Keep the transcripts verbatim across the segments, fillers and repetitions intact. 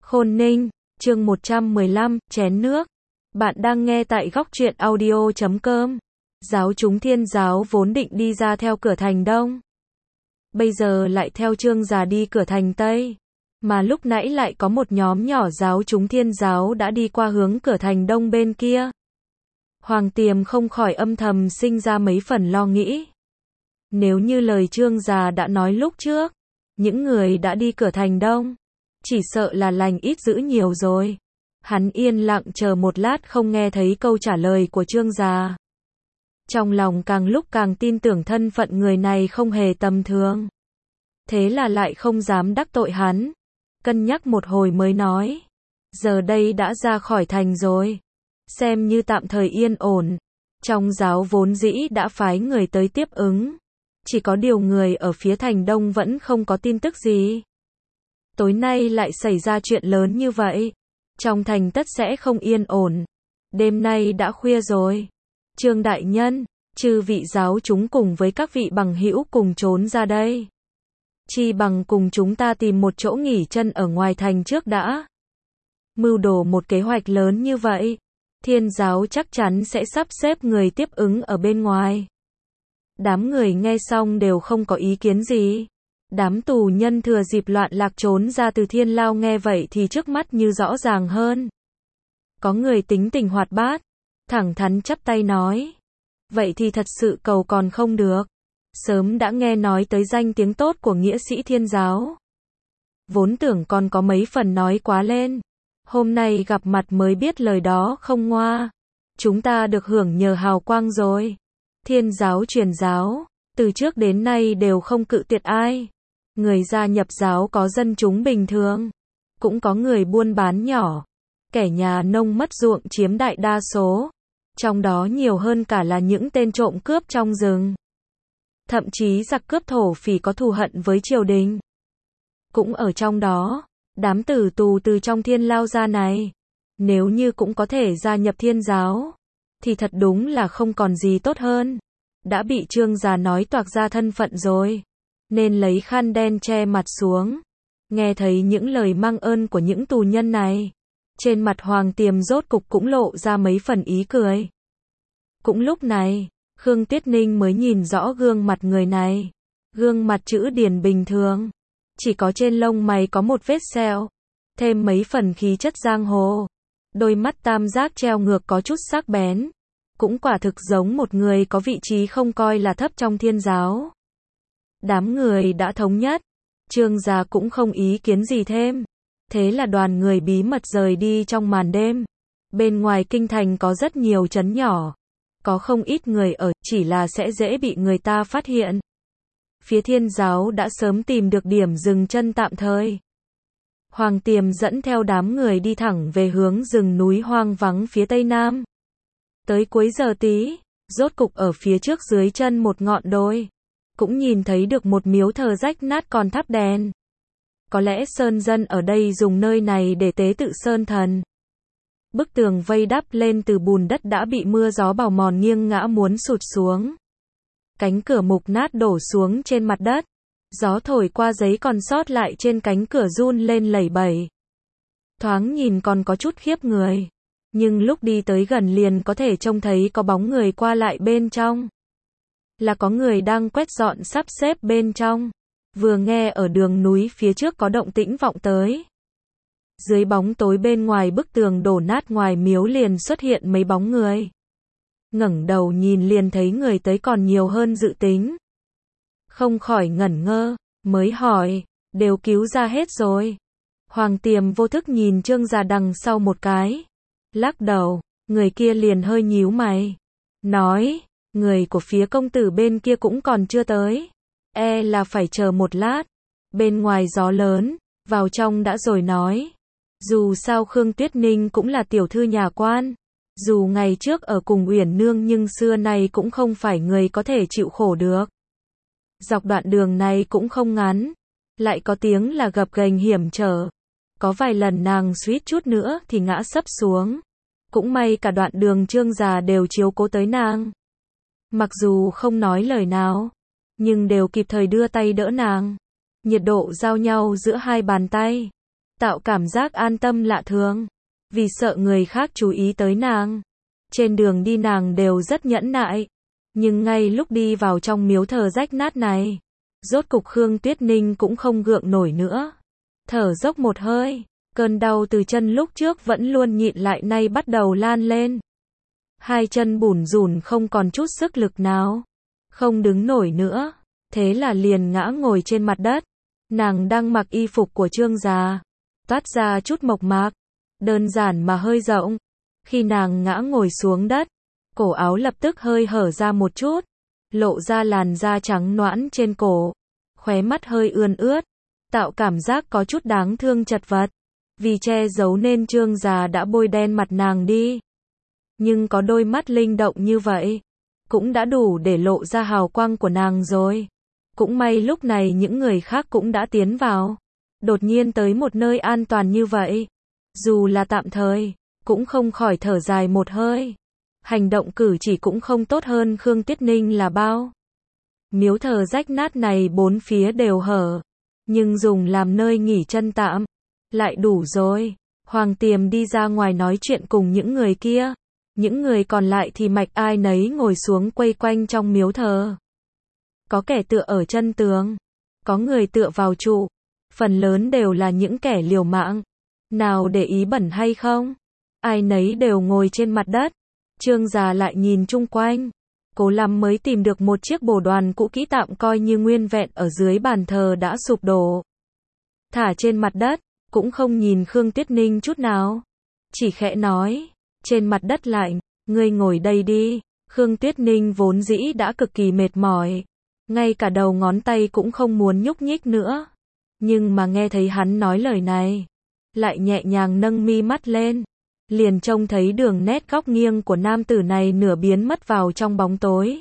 Khôn Ninh, chương một trăm mười lăm, chén nước. Bạn đang nghe tại góc truyện audio chấm com. Giáo chúng Thiên giáo vốn định đi ra theo cửa thành Đông. Bây giờ lại theo Trương già đi cửa thành Tây. Mà lúc nãy lại có một nhóm nhỏ giáo chúng Thiên giáo đã đi qua hướng cửa thành Đông bên kia. Hoàng Tiềm không khỏi âm thầm sinh ra mấy phần lo nghĩ. Nếu như lời Trương già đã nói lúc trước, những người đã đi cửa thành Đông, chỉ sợ là lành ít dữ nhiều rồi. Hắn yên lặng chờ một lát không nghe thấy câu trả lời của Trương già. Trong lòng càng lúc càng tin tưởng thân phận người này không hề tầm thường. Thế là lại không dám đắc tội hắn. Cân nhắc một hồi mới nói. Giờ đây đã ra khỏi thành rồi. Xem như tạm thời yên ổn. Trong giáo vốn dĩ đã phái người tới tiếp ứng. Chỉ có điều người ở phía thành Đông vẫn không có tin tức gì. Tối nay lại xảy ra chuyện lớn như vậy. Trong thành tất sẽ không yên ổn. Đêm nay đã khuya rồi. Trương đại nhân, chư vị giáo chúng cùng với các vị bằng hữu cùng trốn ra đây. Chi bằng cùng chúng ta tìm một chỗ nghỉ chân ở ngoài thành trước đã. Mưu đồ một kế hoạch lớn như vậy, Thiên giáo chắc chắn sẽ sắp xếp người tiếp ứng ở bên ngoài. Đám người nghe xong đều không có ý kiến gì. Đám tù nhân thừa dịp loạn lạc trốn ra từ thiên lao nghe vậy thì trước mắt như rõ ràng hơn. Có người tính tình hoạt bát, thẳng thắn chắp tay nói. Vậy thì thật sự cầu còn không được. Sớm đã nghe nói tới danh tiếng tốt của nghĩa sĩ Thiên giáo. Vốn tưởng còn có mấy phần nói quá lên. Hôm nay gặp mặt mới biết lời đó không ngoa. Chúng ta được hưởng nhờ hào quang rồi. Thiên giáo truyền giáo, từ trước đến nay đều không cự tuyệt ai. Người gia nhập giáo có dân chúng bình thường, cũng có người buôn bán nhỏ, kẻ nhà nông mất ruộng chiếm đại đa số. Trong đó nhiều hơn cả là những tên trộm cướp trong rừng. Thậm chí giặc cướp thổ phỉ có thù hận với triều đình. Cũng ở trong đó, đám tử tù từ trong thiên lao ra này, nếu như cũng có thể gia nhập thiên giáo, thì thật đúng là không còn gì tốt hơn. Đã bị Trương già nói toạc ra thân phận rồi, nên lấy khăn đen che mặt xuống. Nghe thấy những lời mang ơn của những tù nhân này, trên mặt Hoàng Tiềm rốt cục cũng lộ ra mấy phần ý cười. Cũng lúc này, Khương Tuyết Ninh mới nhìn rõ gương mặt người này. Gương mặt chữ điển bình thường, chỉ có trên lông mày có một vết sẹo, thêm mấy phần khí chất giang hồ. Đôi mắt tam giác treo ngược có chút sắc bén, cũng quả thực giống một người có vị trí không coi là thấp trong thiên giáo. Đám người đã thống nhất, Trương già cũng không ý kiến gì thêm. Thế là đoàn người bí mật rời đi trong màn đêm. Bên ngoài kinh thành có rất nhiều trấn nhỏ, có không ít người ở, chỉ là sẽ dễ bị người ta phát hiện. Phía thiên giáo đã sớm tìm được điểm dừng chân tạm thời. Hoàng Tiềm dẫn theo đám người đi thẳng về hướng rừng núi hoang vắng phía tây nam. Tới cuối giờ tí, rốt cục ở phía trước dưới chân một ngọn đồi, cũng nhìn thấy được một miếu thờ rách nát còn thắp đèn. Có lẽ sơn dân ở đây dùng nơi này để tế tự sơn thần. Bức tường vây đắp lên từ bùn đất đã bị mưa gió bào mòn nghiêng ngã muốn sụt xuống. Cánh cửa mục nát đổ xuống trên mặt đất. Gió thổi qua giấy còn sót lại trên cánh cửa run lên lẩy bẩy. Thoáng nhìn còn có chút khiếp người. Nhưng lúc đi tới gần liền có thể trông thấy có bóng người qua lại bên trong. Là có người đang quét dọn sắp xếp bên trong. Vừa nghe ở đường núi phía trước có động tĩnh vọng tới. Dưới bóng tối bên ngoài bức tường đổ nát ngoài miếu liền xuất hiện mấy bóng người. Ngẩng đầu nhìn liền thấy người tới còn nhiều hơn dự tính. Không khỏi ngẩn ngơ, mới hỏi, đều cứu ra hết rồi. Hoàng Tiềm vô thức nhìn Trương già đằng sau một cái. Lắc đầu, người kia liền hơi nhíu mày. Nói, người của phía công tử bên kia cũng còn chưa tới. E là phải chờ một lát. Bên ngoài gió lớn, vào trong đã rồi nói. Dù sao Khương Tuyết Ninh cũng là tiểu thư nhà quan. Dù ngày trước ở cùng Uyển Nương nhưng xưa nay cũng không phải người có thể chịu khổ được. Dọc đoạn đường này cũng không ngắn. Lại có tiếng là gập ghềnh hiểm trở. Có vài lần nàng suýt chút nữa thì ngã sấp xuống. Cũng may cả đoạn đường Trương già đều chiếu cố tới nàng. Mặc dù không nói lời nào, nhưng đều kịp thời đưa tay đỡ nàng. Nhiệt độ giao nhau giữa hai bàn tay. tạo cảm giác an tâm lạ thường. Vì sợ người khác chú ý tới nàng. Trên đường đi nàng đều rất nhẫn nại. Nhưng ngay lúc đi vào trong miếu thờ rách nát này, rốt cục Khương Tuyết Ninh cũng không gượng nổi nữa. Thở dốc một hơi, cơn đau từ chân lúc trước vẫn luôn nhịn lại nay bắt đầu lan lên. Hai chân bủn rủn không còn chút sức lực nào. Không đứng nổi nữa. Thế là liền ngã ngồi trên mặt đất. Nàng đang mặc y phục của Trương gia. Toát ra chút mộc mạc. Đơn giản mà hơi rộng. Khi nàng ngã ngồi xuống đất, cổ áo lập tức hơi hở ra một chút. Lộ ra làn da trắng nõn trên cổ. Khóe mắt hơi ươn ướt. Tạo cảm giác có chút đáng thương chật vật. Vì che giấu nên Trương gia đã bôi đen mặt nàng đi. Nhưng có đôi mắt linh động như vậy, cũng đã đủ để lộ ra hào quang của nàng rồi. Cũng may lúc này những người khác cũng đã tiến vào. Đột nhiên tới một nơi an toàn như vậy. Dù là tạm thời, cũng không khỏi thở dài một hơi. Hành động cử chỉ cũng không tốt hơn Khương Tuyết Ninh là bao. Miếu thờ rách nát này bốn phía đều hở. Nhưng dùng làm nơi nghỉ chân tạm. Lại đủ rồi. Hoàng Tiềm đi ra ngoài nói chuyện cùng những người kia. Những người còn lại thì mạch ai nấy ngồi xuống quây quanh trong miếu thờ. Có kẻ tựa ở chân tường. Có người tựa vào trụ. Phần lớn đều là những kẻ liều mạng. Nào để ý bẩn hay không? Ai nấy đều ngồi trên mặt đất. Trương gia lại nhìn chung quanh. Cố lắm mới tìm được một chiếc bồ đoàn cũ kỹ tạm coi như nguyên vẹn ở dưới bàn thờ đã sụp đổ. Thả trên mặt đất, cũng không nhìn Khương Tuyết Ninh chút nào. Chỉ khẽ nói, trên mặt đất lạnh, ngươi ngồi đây đi. Khương Tuyết Ninh vốn dĩ đã cực kỳ mệt mỏi. Ngay cả đầu ngón tay cũng không muốn nhúc nhích nữa. Nhưng mà nghe thấy hắn nói lời này, lại nhẹ nhàng nâng mi mắt lên. Liền trông thấy đường nét góc nghiêng của nam tử này nửa biến mất vào trong bóng tối.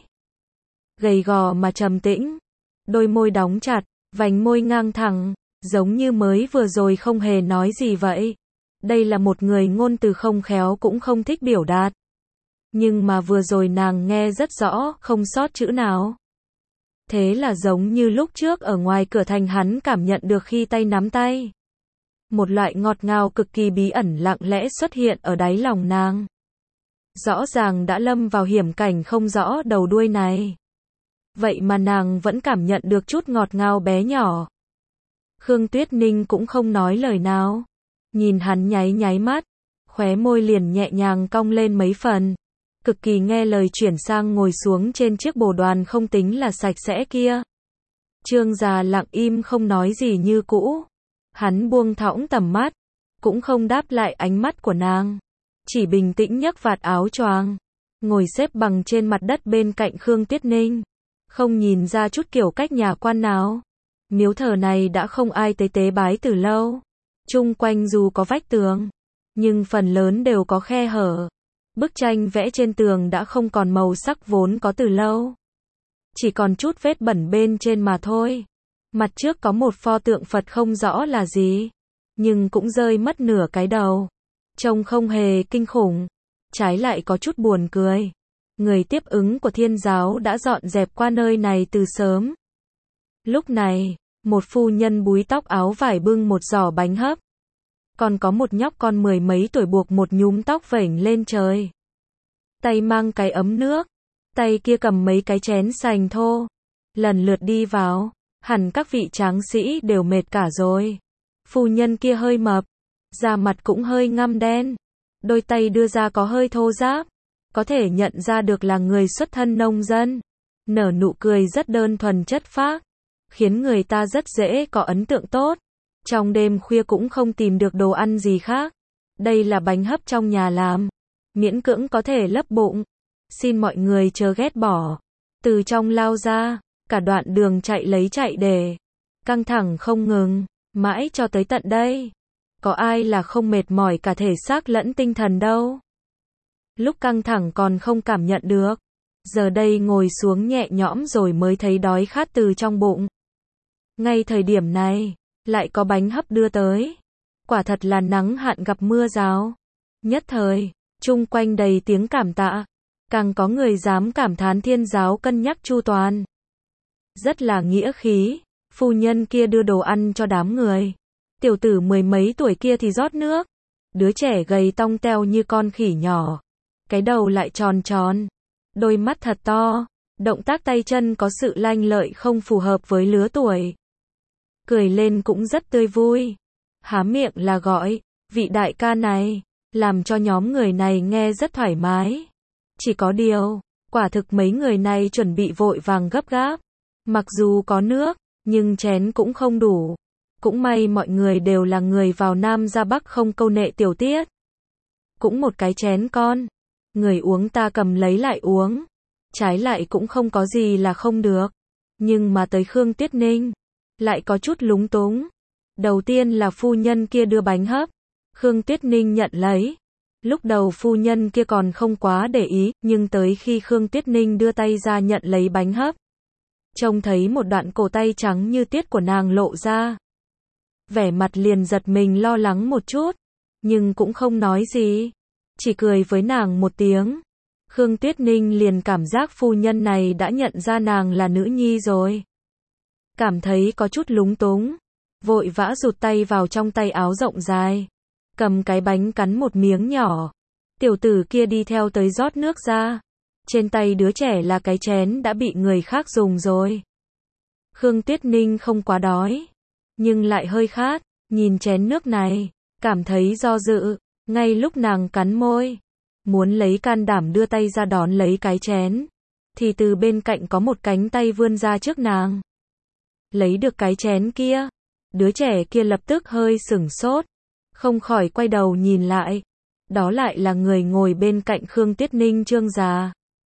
Gầy gò mà trầm tĩnh. Đôi môi đóng chặt, vành môi ngang thẳng, giống như mới vừa rồi không hề nói gì vậy. Đây là một người ngôn từ không khéo cũng không thích biểu đạt. Nhưng mà vừa rồi nàng nghe rất rõ, không sót chữ nào. Thế là giống như lúc trước ở ngoài cửa thành hắn cảm nhận được khi tay nắm tay. Một loại ngọt ngào cực kỳ bí ẩn lặng lẽ xuất hiện ở đáy lòng nàng. Rõ ràng đã lâm vào hiểm cảnh không rõ đầu đuôi này. Vậy mà nàng vẫn cảm nhận được chút ngọt ngào bé nhỏ. Khương Tuyết Ninh cũng không nói lời nào. Nhìn hắn nháy nháy mắt. Khóe môi liền nhẹ nhàng cong lên mấy phần. Cực kỳ nghe lời chuyển sang ngồi xuống trên chiếc bồ đoàn không tính là sạch sẽ kia. Trương gia lặng im không nói gì như cũ. Hắn buông thõng tầm mắt. Cũng không đáp lại ánh mắt của nàng. Chỉ bình tĩnh nhấc vạt áo choàng. Ngồi xếp bằng trên mặt đất bên cạnh Khương Tuyết Ninh. Không nhìn ra chút kiểu cách nhà quan nào. Miếu thờ này đã không ai tới tế bái từ lâu. Chung quanh dù có vách tường, nhưng phần lớn đều có khe hở. Bức tranh vẽ trên tường đã không còn màu sắc vốn có từ lâu. Chỉ còn chút vết bẩn bên trên mà thôi. Mặt trước có một pho tượng Phật không rõ là gì, nhưng cũng rơi mất nửa cái đầu. Trông không hề kinh khủng, trái lại có chút buồn cười. Người tiếp ứng của Thiên giáo đã dọn dẹp qua nơi này từ sớm. Lúc này, một phu nhân búi tóc áo vải bưng một giỏ bánh hấp. Còn có một nhóc con mười mấy tuổi buộc một nhúm tóc vểnh lên trời. Tay mang cái ấm nước, tay kia cầm mấy cái chén sành thô. Lần lượt đi vào, hẳn các vị tráng sĩ đều mệt cả rồi. Phu nhân kia hơi mập, da mặt cũng hơi ngăm đen. Đôi tay đưa ra có hơi thô ráp, có thể nhận ra được là người xuất thân nông dân. Nở nụ cười rất đơn thuần chất phác, khiến người ta rất dễ có ấn tượng tốt. Trong đêm khuya cũng không tìm được đồ ăn gì khác. Đây là bánh hấp trong nhà làm, miễn cưỡng có thể lấp bụng. Xin mọi người chớ ghét bỏ. Từ trong lao ra, cả đoạn đường chạy lấy chạy để. Căng thẳng không ngừng, mãi cho tới tận đây. Có ai là không mệt mỏi cả thể xác lẫn tinh thần đâu. Lúc căng thẳng còn không cảm nhận được. Giờ đây ngồi xuống nhẹ nhõm rồi mới thấy đói khát từ trong bụng. Ngay thời điểm này, lại có bánh hấp đưa tới. Quả thật là nắng hạn gặp mưa rào. Nhất thời, chung quanh đầy tiếng cảm tạ. Càng có người dám cảm thán Thiên giáo cân nhắc chu toàn. Rất là nghĩa khí, phu nhân kia đưa đồ ăn cho đám người. Tiểu tử mười mấy tuổi kia thì rót nước. Đứa trẻ gầy tong teo như con khỉ nhỏ. Cái đầu lại tròn tròn. Đôi mắt thật to. Động tác tay chân có sự lanh lợi không phù hợp với lứa tuổi. Cười lên cũng rất tươi vui. Há miệng là gọi, vị đại ca này, làm cho nhóm người này nghe rất thoải mái. Chỉ có điều, quả thực mấy người này chuẩn bị vội vàng gấp gáp. Mặc dù có nước, nhưng chén cũng không đủ. Cũng may mọi người đều là người vào Nam ra Bắc không câu nệ tiểu tiết. Cũng một cái chén con. Người uống ta cầm lấy lại uống. Trái lại cũng không có gì là không được. Nhưng mà tới Khương Tuyết Ninh, lại có chút lúng túng. Đầu tiên là phu nhân kia đưa bánh hấp. Khương Tuyết Ninh nhận lấy. Lúc đầu phu nhân kia còn không quá để ý, nhưng tới khi Khương Tuyết Ninh đưa tay ra nhận lấy bánh hấp, trông thấy một đoạn cổ tay trắng như tiết của nàng lộ ra. Vẻ mặt liền giật mình lo lắng một chút, nhưng cũng không nói gì. Chỉ cười với nàng một tiếng. Khương Tuyết Ninh liền cảm giác phu nhân này đã nhận ra nàng là nữ nhi rồi. Cảm thấy có chút lúng túng. Vội vã rụt tay vào trong tay áo rộng dài. Cầm cái bánh cắn một miếng nhỏ. Tiểu tử kia đi theo tới rót nước ra. Trên tay đứa trẻ là cái chén đã bị người khác dùng rồi. Khương Tuyết Ninh không quá đói, nhưng lại hơi khát. Nhìn chén nước này, cảm thấy do dự. Ngay lúc nàng cắn môi, muốn lấy can đảm đưa tay ra đón lấy cái chén, thì từ bên cạnh có một cánh tay vươn ra trước nàng. Lấy được cái chén kia, đứa trẻ kia lập tức hơi sửng sốt, không khỏi quay đầu nhìn lại. Đó lại là người ngồi bên cạnh Khương Tuyết Ninh, Trương già.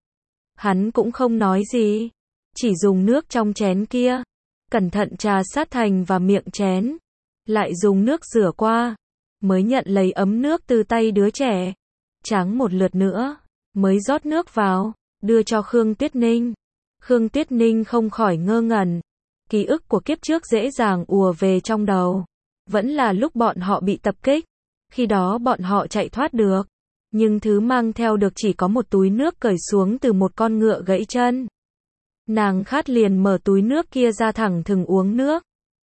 Hắn cũng không nói gì, chỉ dùng nước trong chén kia, cẩn thận trà sát thành và miệng chén, lại dùng nước rửa qua, mới nhận lấy ấm nước từ tay đứa trẻ. Tráng một lượt nữa, mới rót nước vào, đưa cho Khương Tuyết Ninh. Khương Tuyết Ninh không khỏi ngơ ngẩn. Ký ức của kiếp trước dễ dàng ùa về trong đầu. Vẫn là lúc bọn họ bị tập kích. Khi đó bọn họ chạy thoát được. Nhưng thứ mang theo được chỉ có một túi nước cởi xuống từ một con ngựa gãy chân. Nàng khát liền mở túi nước kia ra thẳng thừng uống nước.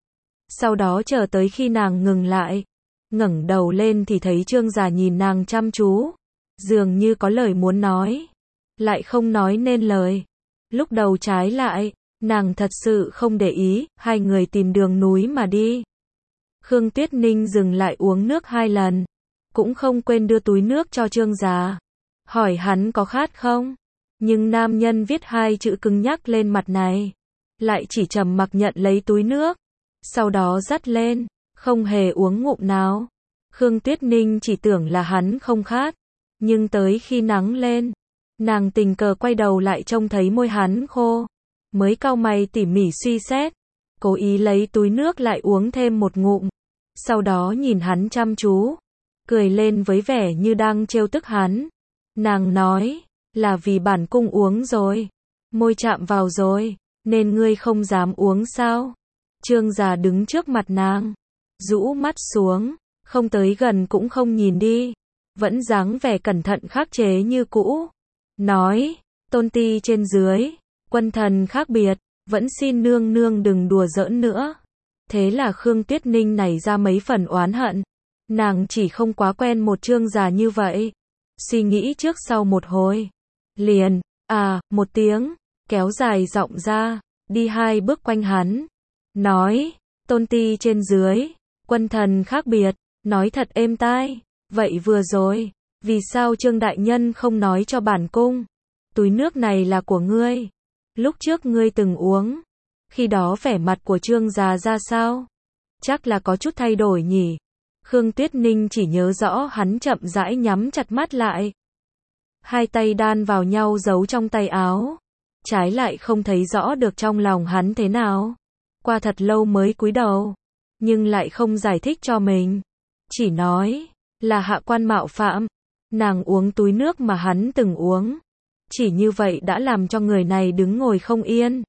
Sau đó chờ tới khi nàng ngừng lại, ngẩng đầu lên thì thấy Trương già nhìn nàng chăm chú, dường như có lời muốn nói, lại không nói nên lời. Lúc đầu trái lại, nàng thật sự không để ý, hai người tìm đường núi mà đi. Khương Tuyết Ninh dừng lại uống nước hai lần, cũng không quên đưa túi nước cho Trương già, hỏi hắn có khát không. Nhưng nam nhân viết hai chữ cứng nhắc lên mặt này, lại chỉ trầm mặc nhận lấy túi nước, sau đó dắt lên, không hề uống ngụm nào. Khương Tuyết Ninh chỉ tưởng là hắn không khát, nhưng tới khi nắng lên, nàng tình cờ quay đầu lại trông thấy môi hắn khô, mới cau mày tỉ mỉ suy xét, cố ý lấy túi nước lại uống thêm một ngụm, sau đó nhìn hắn chăm chú, cười lên với vẻ như đang trêu tức hắn. Nàng nói, là vì bản cung uống rồi, môi chạm vào rồi, nên ngươi không dám uống sao? Trương già đứng trước mặt nàng, rũ mắt xuống, không tới gần cũng không nhìn đi, vẫn dáng vẻ cẩn thận khắc chế như cũ. Nói, tôn ti trên dưới, quân thần khác biệt, vẫn xin nương nương đừng đùa giỡn nữa. Thế là Khương Tuyết Ninh nảy ra mấy phần oán hận. Nàng chỉ không quá quen một Trương già như vậy. Suy nghĩ trước sau một hồi, liền, à, một tiếng, kéo dài giọng ra, đi hai bước quanh hắn. Nói, tôn ti trên dưới, quân thần khác biệt, nói thật êm tai. Vậy vừa rồi, vì sao Trương đại nhân không nói cho bản cung? Túi nước này là của ngươi. Lúc trước ngươi từng uống. Khi đó vẻ mặt của Trương già ra sao? Chắc là có chút thay đổi nhỉ. Khương Tuyết Ninh chỉ nhớ rõ hắn chậm rãi nhắm chặt mắt lại. Hai tay đan vào nhau giấu trong tay áo. Trái lại không thấy rõ được trong lòng hắn thế nào. Qua thật lâu mới cúi đầu. Nhưng lại không giải thích cho mình. Chỉ nói, là hạ quan mạo phạm. Nàng uống túi nước mà hắn từng uống. Chỉ như vậy đã làm cho người này đứng ngồi không yên.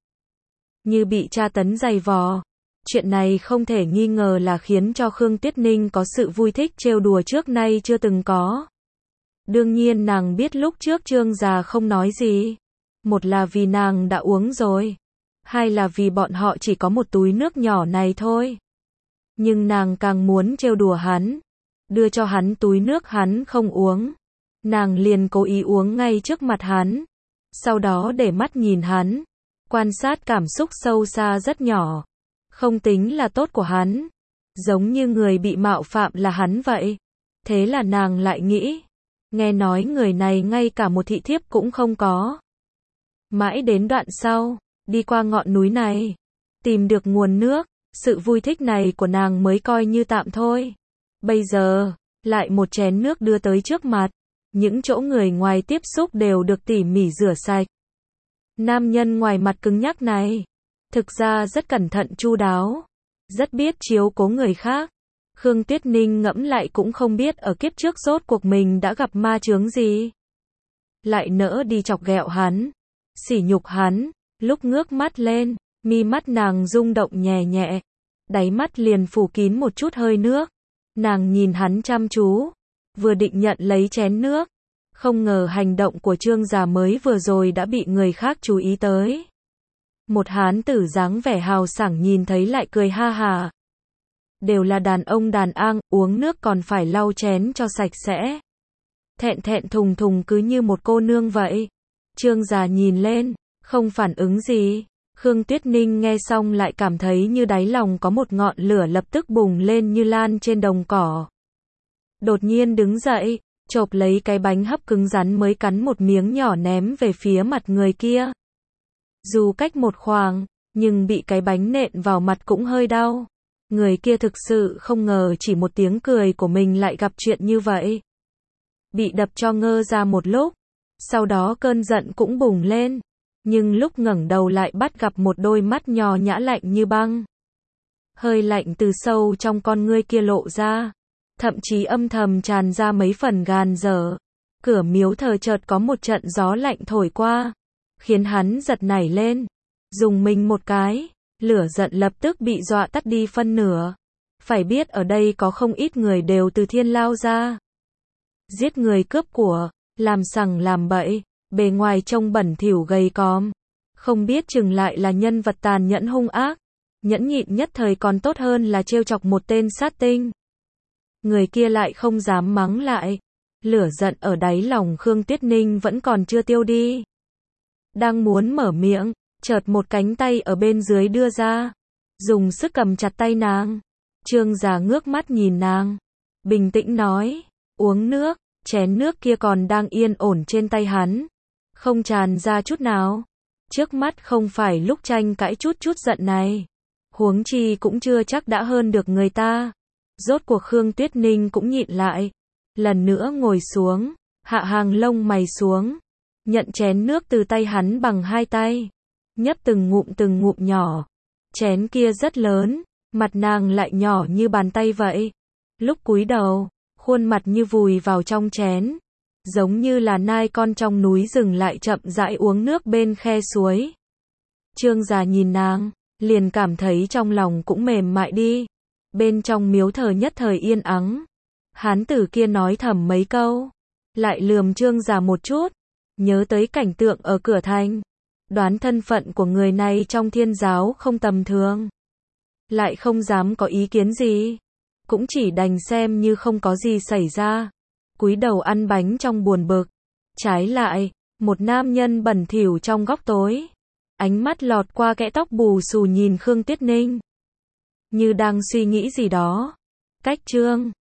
Như bị tra tấn dày vò. Chuyện này không thể nghi ngờ là khiến cho Khương Tuyết Ninh có sự vui thích trêu đùa trước nay chưa từng có. Đương nhiên nàng biết lúc trước Trương già không nói gì. Một là vì nàng đã uống rồi. Hai là vì bọn họ chỉ có một túi nước nhỏ này thôi. Nhưng nàng càng muốn trêu đùa hắn, đưa cho hắn túi nước hắn không uống. Nàng liền cố ý uống ngay trước mặt hắn, sau đó để mắt nhìn hắn, quan sát cảm xúc sâu xa rất nhỏ, không tính là tốt của hắn, giống như người bị mạo phạm là hắn vậy. Thế là nàng lại nghĩ, nghe nói người này ngay cả một thị thiếp cũng không có. Mãi đến đoạn sau, đi qua ngọn núi này, tìm được nguồn nước, sự vui thích này của nàng mới coi như tạm thôi. Bây giờ, lại một chén nước đưa tới trước mặt, những chỗ người ngoài tiếp xúc đều được tỉ mỉ rửa sạch. Nam nhân ngoài mặt cứng nhắc này, thực ra rất cẩn thận chu đáo, rất biết chiếu cố người khác. Khương Tuyết Ninh ngẫm lại cũng không biết ở kiếp trước rốt cuộc mình đã gặp ma chướng gì. Lại nỡ đi chọc ghẹo hắn, sỉ nhục hắn, lúc ngước mắt lên, mi mắt nàng rung động nhẹ nhẹ, đáy mắt liền phủ kín một chút hơi nước. Nàng nhìn hắn chăm chú, vừa định nhận lấy chén nước, không ngờ hành động của Trương già mới vừa rồi đã bị người khác chú ý tới. Một hán tử dáng vẻ hào sảng nhìn thấy lại cười ha hà. Đều là đàn ông đàn ang, uống nước còn phải lau chén cho sạch sẽ. Thẹn thẹn thùng thùng cứ như một cô nương vậy. Trương già nhìn lên, không phản ứng gì. Khương Tuyết Ninh nghe xong lại cảm thấy như đáy lòng có một ngọn lửa lập tức bùng lên như lan trên đồng cỏ. Đột nhiên đứng dậy, chộp lấy cái bánh hấp cứng rắn mới cắn một miếng nhỏ ném về phía mặt người kia. Dù cách một khoảng, nhưng bị cái bánh nện vào mặt cũng hơi đau. Người kia thực sự không ngờ chỉ một tiếng cười của mình lại gặp chuyện như vậy. Bị đập cho ngơ ra một lúc, sau đó cơn giận cũng bùng lên, nhưng lúc ngẩng đầu lại bắt gặp một đôi mắt nhò nhã lạnh như băng. Hơi lạnh từ sâu trong con ngươi kia lộ ra, thậm chí âm thầm tràn ra mấy phần gàn dở. Cửa miếu thờ chợt có một trận gió lạnh thổi qua, khiến hắn giật nảy lên, dùng mình một cái. Lửa giận lập tức bị dọa tắt đi phân nửa. Phải biết ở đây có không ít người đều từ thiên lao ra. Giết người cướp của, làm sằng làm bậy, bề ngoài trông bẩn thỉu gầy còm. Không biết chừng lại là nhân vật tàn nhẫn hung ác. Nhẫn nhịn nhất thời còn tốt hơn là trêu chọc một tên sát tinh. Người kia lại không dám mắng lại. Lửa giận ở đáy lòng Khương Tuyết Ninh vẫn còn chưa tiêu đi. Đang muốn mở miệng, chợt một cánh tay ở bên dưới đưa ra, dùng sức cầm chặt tay nàng. Trương già ngước mắt nhìn nàng, bình tĩnh nói, uống nước. Chén nước kia còn đang yên ổn trên tay hắn, không tràn ra chút nào. Trước mắt không phải lúc tranh cãi chút chút giận này, huống chi cũng chưa chắc đã hơn được người ta. Rốt cuộc Khương Tuyết Ninh cũng nhịn lại, lần nữa ngồi xuống, hạ hàng lông mày xuống, nhận chén nước từ tay hắn bằng hai tay, nhấp từng ngụm từng ngụm nhỏ. Chén kia rất lớn, mặt nàng lại nhỏ như bàn tay vậy. Lúc cúi đầu, khuôn mặt như vùi vào trong chén, giống như là nai con trong núi rừng lại chậm rãi uống nước bên khe suối. Trương già nhìn nàng, liền cảm thấy trong lòng cũng mềm mại đi. Bên trong miếu thờ nhất thời yên ắng. Hán tử kia nói thầm mấy câu, lại lườm Trương già một chút, nhớ tới cảnh tượng ở cửa thành, đoán thân phận của người này trong thiên giáo không tầm thường, lại không dám có ý kiến gì, cũng chỉ đành xem như không có gì xảy ra, cúi đầu ăn bánh trong buồn bực. Trái lại, một nam nhân bẩn thỉu trong góc tối, ánh mắt lọt qua kẽ tóc bù xù nhìn Khương Tuyết Ninh, như đang suy nghĩ gì đó. Cách Trương